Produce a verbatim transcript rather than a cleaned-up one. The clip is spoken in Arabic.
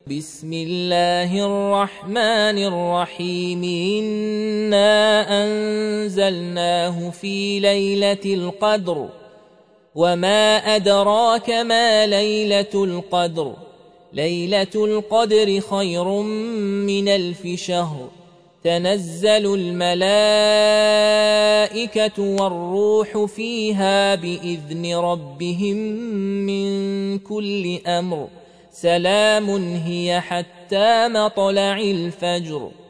بسم الله الرحمن الرحيم إنا أنزلناه في ليلة القدر وما أدراك ما ليلة القدر ليلة القدر خير من ألف شهر تنزل الملائكة والروح فيها بإذن ربهم من كل أمر سلام هي حتى مطلع الفجر.